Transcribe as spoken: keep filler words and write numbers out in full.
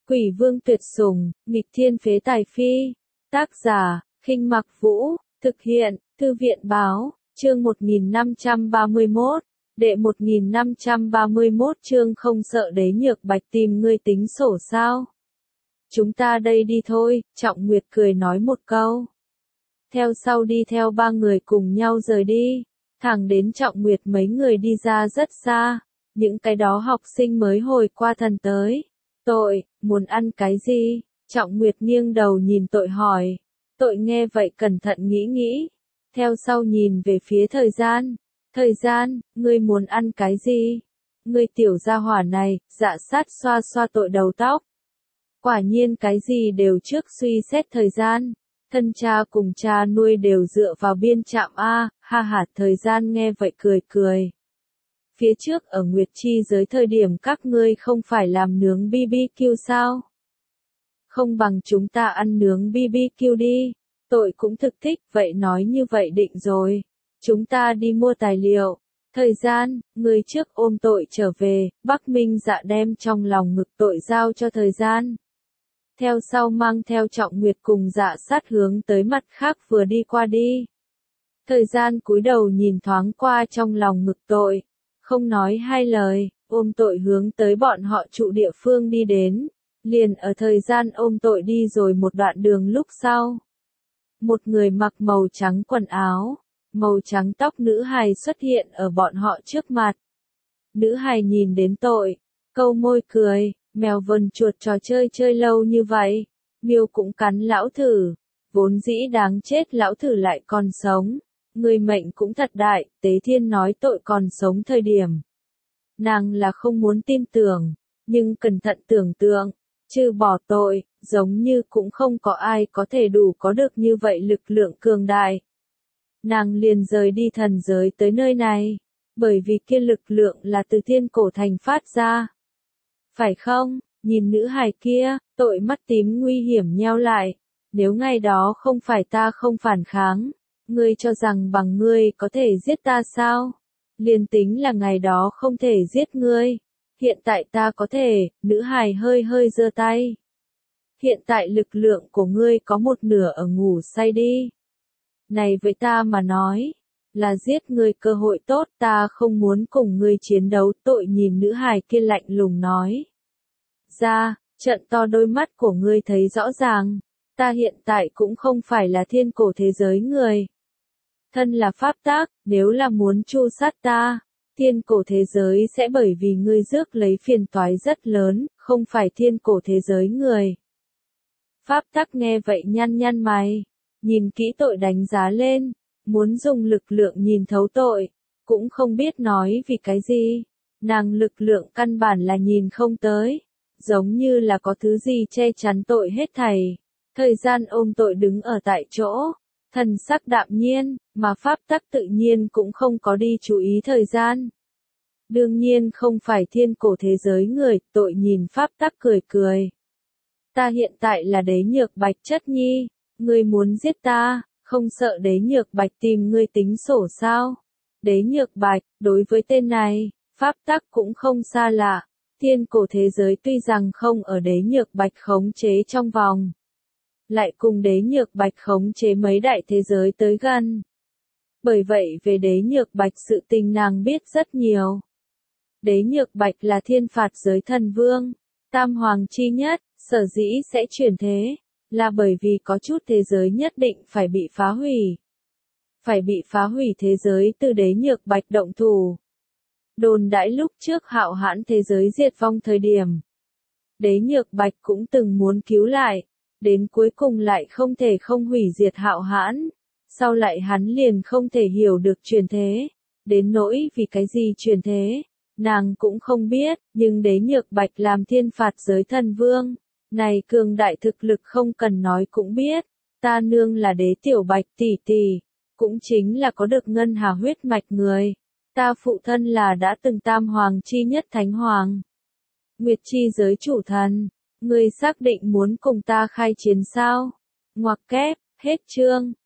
Quỷ vương tuyệt sủng, nghịch thiên phế tài phi. Tác giả, Khinh Mặc Vũ, thực hiện, Thư viện báo, chương một nghìn năm trăm ba mươi mốt, đệ một nghìn năm trăm ba mươi mốt chương không sợ Đế Nhược Bạch tìm ngươi tính sổ sao? Chúng ta đây đi thôi, Trọng Nguyệt cười nói một câu. Theo sau đi theo ba người cùng nhau rời đi, thẳng đến Trọng Nguyệt mấy người đi ra rất xa, những cái đó học sinh mới hồi qua thần tới. Tội, muốn ăn cái gì? Trọng Nguyệt nghiêng đầu nhìn Tội hỏi. Tội nghe vậy cẩn thận nghĩ nghĩ, theo sau nhìn về phía thời gian. Thời gian, ngươi muốn ăn cái gì? Ngươi tiểu gia hỏa này, dạ sát xoa xoa Tội đầu tóc. Quả nhiên cái gì đều trước suy xét thời gian. Thân cha cùng cha nuôi đều dựa vào biên trạm A, ha ha. Thời gian nghe vậy cười cười. Phía trước ở Nguyệt Chi giới thời điểm các ngươi không phải làm nướng bê bê kiu sao? Không bằng chúng ta ăn nướng bê bê kiu đi. Tội cũng thực thích, vậy nói như vậy định rồi. Chúng ta đi mua tài liệu. Thời gian, người trước ôm Tội trở về, Bắc Minh Dạ đem trong lòng ngực Tội giao cho thời gian. Theo sau mang theo Trọng Nguyệt cùng Dạ sát hướng tới mặt khác vừa đi qua đi. Thời gian cúi đầu nhìn thoáng qua trong lòng ngực Tội. Không nói hai lời, ôm Tội hướng tới bọn họ trụ địa phương đi đến. Liền ở thời gian ôm Tội đi rồi một đoạn đường lúc sau. Một người mặc màu trắng quần áo, màu trắng tóc nữ hài xuất hiện ở bọn họ trước mặt. Nữ hài nhìn đến Tội, câu môi cười, mèo vần chuột trò chơi chơi lâu như vậy, miêu cũng cắn lão thử, vốn dĩ đáng chết lão thử lại còn sống. Người mệnh cũng thật đại, Tế Thiên nói Tội còn sống thời điểm. Nàng là không muốn tin tưởng, nhưng cẩn thận tưởng tượng, trừ bỏ Tội, giống như cũng không có ai có thể đủ có được như vậy lực lượng cường đại. Nàng liền rời đi thần giới tới nơi này, bởi vì kia lực lượng là từ thiên cổ thành phát ra. Phải không, nhìn nữ hài kia, Tội mắt tím nguy hiểm nheo lại, nếu ngày đó không phải ta không phản kháng. Ngươi cho rằng bằng ngươi có thể giết ta sao? Liên tính là ngày đó không thể giết ngươi. Hiện tại ta có thể, nữ hài hơi hơi giơ tay. Hiện tại lực lượng của ngươi có một nửa ở ngủ say đi. Này với ta mà nói, là giết ngươi cơ hội tốt, ta không muốn cùng ngươi chiến đấu. Tội nhìn nữ hài kia lạnh lùng nói. Ra, trận to đôi mắt của ngươi thấy rõ ràng, ta hiện tại cũng không phải là thiên cổ thế giới người. Thân là pháp tác, nếu là muốn tru sát ta, thiên cổ thế giới sẽ bởi vì ngươi rước lấy phiền toái rất lớn, không phải thiên cổ thế giới người. Pháp tắc nghe vậy nhăn nhăn mày, nhìn kỹ Tội đánh giá lên, muốn dùng lực lượng nhìn thấu Tội, cũng không biết nói vì cái gì, nàng lực lượng căn bản là nhìn không tới, giống như là có thứ gì che chắn Tội hết thảy. Thời gian ôm Tội đứng ở tại chỗ, thần sắc đạm nhiên, mà pháp tắc tự nhiên cũng không có đi chú ý thời gian. Đương nhiên không phải thiên cổ thế giới người, Tội nhìn pháp tắc cười cười. Ta hiện tại là Đế Nhược Bạch chất nhi, ngươi muốn giết ta, không sợ Đế Nhược Bạch tìm ngươi tính sổ sao? Đế Nhược Bạch, đối với tên này, pháp tắc cũng không xa lạ. Thiên cổ thế giới tuy rằng không ở Đế Nhược Bạch khống chế trong vòng, lại cùng Đế Nhược Bạch khống chế mấy đại thế giới tới gần. Bởi vậy về Đế Nhược Bạch sự tình nàng biết rất nhiều. Đế Nhược Bạch là thiên phạt giới thần vương, tam hoàng chi nhất, sở dĩ sẽ chuyển thế, là bởi vì có chút thế giới nhất định phải bị phá hủy. Phải bị phá hủy thế giới từ Đế Nhược Bạch động thủ. Đồn đãi lúc trước hạo hãn thế giới diệt vong thời điểm. Đế Nhược Bạch cũng từng muốn cứu lại, đến cuối cùng lại không thể không hủy diệt hạo hãn. Sau lại hắn liền không thể hiểu được chuyển thế, đến nỗi vì cái gì chuyển thế, nàng cũng không biết, nhưng Đế Nhược Bạch làm thiên phạt giới thần vương, này cường đại thực lực không cần nói cũng biết, ta nương là Đế Tiểu Bạch tỷ tỷ, cũng chính là có được ngân hà huyết mạch người, ta phụ thân là đã từng tam hoàng chi nhất thánh hoàng. Nguyệt Chi giới chủ thần, ngươi xác định muốn cùng ta khai chiến sao? Ngoặc kép, hết chương.